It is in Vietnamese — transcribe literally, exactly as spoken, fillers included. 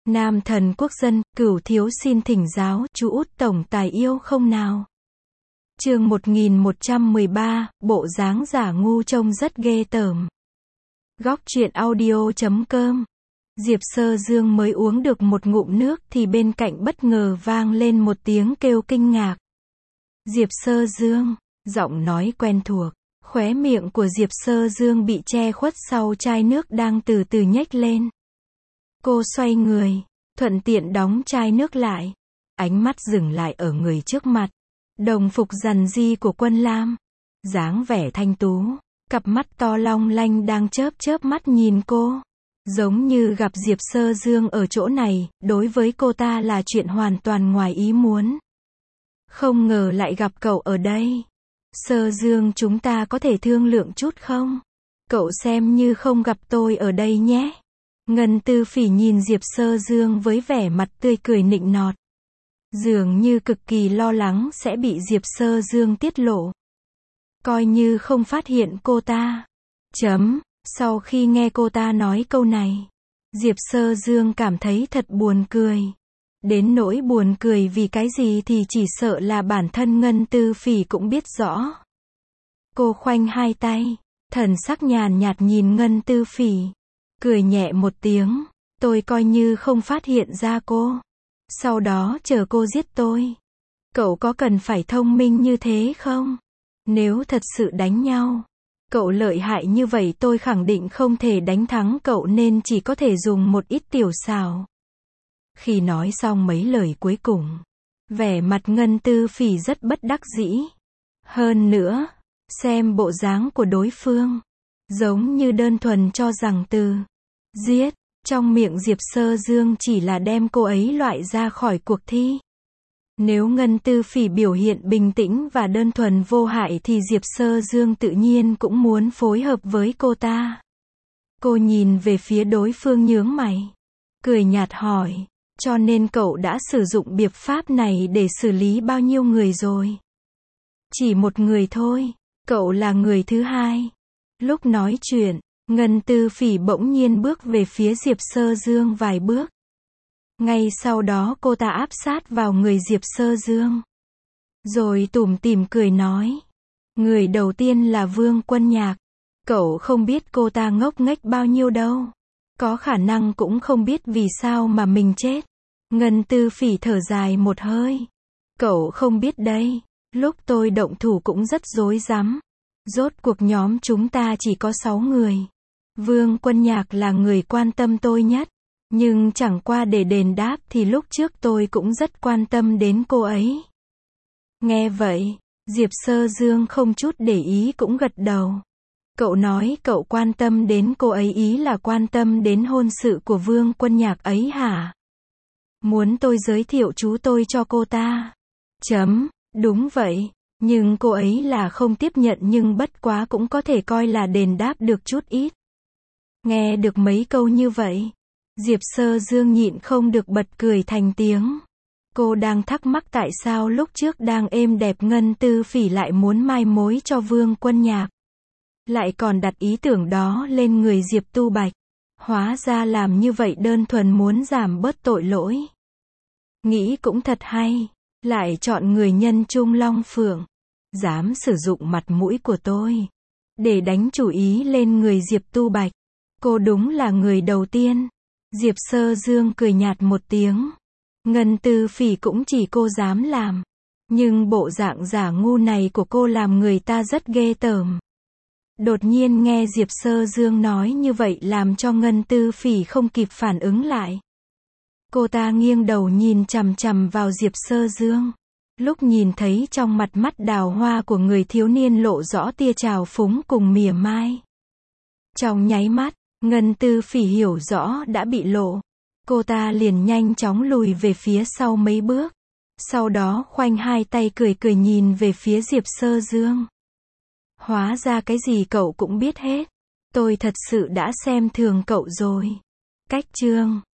Nam thần quốc dân, cửu thiếu xin thỉnh giáo, chú út tổng tài yêu không nào? Chương một nghìn một trăm mười ba, bộ dáng giả ngu trông rất ghê tởm. Góc truyện audio chấm com. Diệp Sơ Dương mới uống được một ngụm nước thì bên cạnh bất ngờ vang lên một tiếng kêu kinh ngạc. Diệp Sơ Dương, giọng nói quen thuộc, khóe miệng của Diệp Sơ Dương bị che khuất sau chai nước đang từ từ nhếch lên. Cô xoay người, thuận tiện đóng chai nước lại, ánh mắt dừng lại ở người trước mặt. Đồng phục rằn ri của Quân Lam, dáng vẻ thanh tú, cặp mắt to long lanh đang chớp chớp mắt nhìn cô. Giống như gặp Diệp Sơ Dương ở chỗ này, đối với cô ta là chuyện hoàn toàn ngoài ý muốn. Không ngờ lại gặp cậu ở đây. Sơ Dương, chúng ta có thể thương lượng chút không? Cậu xem như không gặp tôi ở đây nhé. Ngân Tư Phỉ nhìn Diệp Sơ Dương với vẻ mặt tươi cười nịnh nọt. Dường như cực kỳ lo lắng sẽ bị Diệp Sơ Dương tiết lộ. Coi như không phát hiện cô ta. Chấm. Sau khi nghe cô ta nói câu này, Diệp Sơ Dương cảm thấy thật buồn cười. Đến nỗi buồn cười vì cái gì thì chỉ sợ là bản thân Ngân Tư Phỉ cũng biết rõ. Cô khoanh hai tay, thần sắc nhàn nhạt nhìn Ngân Tư Phỉ, cười nhẹ một tiếng, tôi coi như không phát hiện ra cô. Sau đó chờ cô giết tôi. Cậu có cần phải thông minh như thế không? Nếu thật sự đánh nhau, cậu lợi hại như vậy tôi khẳng định không thể đánh thắng cậu nên chỉ có thể dùng một ít tiểu xảo. Khi nói xong mấy lời cuối cùng, vẻ mặt Ngân Tư Phỉ rất bất đắc dĩ. Hơn nữa, xem bộ dáng của đối phương, giống như đơn thuần cho rằng từ giết trong miệng Diệp Sơ Dương chỉ là đem cô ấy loại ra khỏi cuộc thi. Nếu Ngân Tư Phỉ biểu hiện bình tĩnh và đơn thuần vô hại thì Diệp Sơ Dương tự nhiên cũng muốn phối hợp với cô ta. Cô nhìn về phía đối phương nhướng mày, cười nhạt hỏi, cho nên cậu đã sử dụng biện pháp này để xử lý bao nhiêu người rồi? Chỉ một người thôi, cậu là người thứ hai. Lúc nói chuyện, Ngân Tư Phỉ bỗng nhiên bước về phía Diệp Sơ Dương vài bước. Ngay sau đó cô ta áp sát vào người Diệp Sơ Dương. Rồi tủm tỉm cười nói. Người đầu tiên là Vương Quân Nhạc. Cậu không biết cô ta ngốc nghếch bao nhiêu đâu. Có khả năng cũng không biết vì sao mà mình chết. Ngân Tư Phỉ thở dài một hơi. Cậu không biết đấy. Lúc tôi động thủ cũng rất rối rắm. Rốt cuộc nhóm chúng ta chỉ có sáu người. Vương Quân Nhạc là người quan tâm tôi nhất. Nhưng chẳng qua để đền đáp thì lúc trước tôi cũng rất quan tâm đến cô ấy. Nghe vậy, Diệp Sơ Dương không chút để ý cũng gật đầu. Cậu nói cậu quan tâm đến cô ấy ý là quan tâm đến hôn sự của Vương Quân Nhạc ấy hả? Muốn tôi giới thiệu chú tôi cho cô ta? Chấm, đúng vậy, nhưng cô ấy là không tiếp nhận nhưng bất quá cũng có thể coi là đền đáp được chút ít. Nghe được mấy câu như vậy, Diệp Sơ Dương nhịn không được bật cười thành tiếng. Cô đang thắc mắc tại sao lúc trước đang êm đẹp Ngân Tư Phỉ lại muốn mai mối cho Vương Quân Nhạc. Lại còn đặt ý tưởng đó lên người Diệp Tu Bạch. Hóa ra làm như vậy đơn thuần muốn giảm bớt tội lỗi. Nghĩ cũng thật hay. Lại chọn người nhân Trung Long Phượng. Dám sử dụng mặt mũi của tôi để đánh chủ ý lên người Diệp Tu Bạch. Cô đúng là người đầu tiên. Diệp Sơ Dương cười nhạt một tiếng. Ngân Tư Phỉ cũng chỉ cô dám làm. Nhưng bộ dạng giả ngu này của cô làm người ta rất ghê tởm. Đột nhiên nghe Diệp Sơ Dương nói như vậy làm cho Ngân Tư Phỉ không kịp phản ứng lại. Cô ta nghiêng đầu nhìn chằm chằm vào Diệp Sơ Dương. Lúc nhìn thấy trong mặt mắt đào hoa của người thiếu niên lộ rõ tia trào phúng cùng mỉa mai. Trong nháy mắt, Ngân Tư Phỉ hiểu rõ đã bị lộ. Cô ta liền nhanh chóng lùi về phía sau mấy bước. Sau đó khoanh hai tay cười cười nhìn về phía Diệp Sơ Dương. Hóa ra cái gì cậu cũng biết hết. Tôi thật sự đã xem thường cậu rồi. Cách chương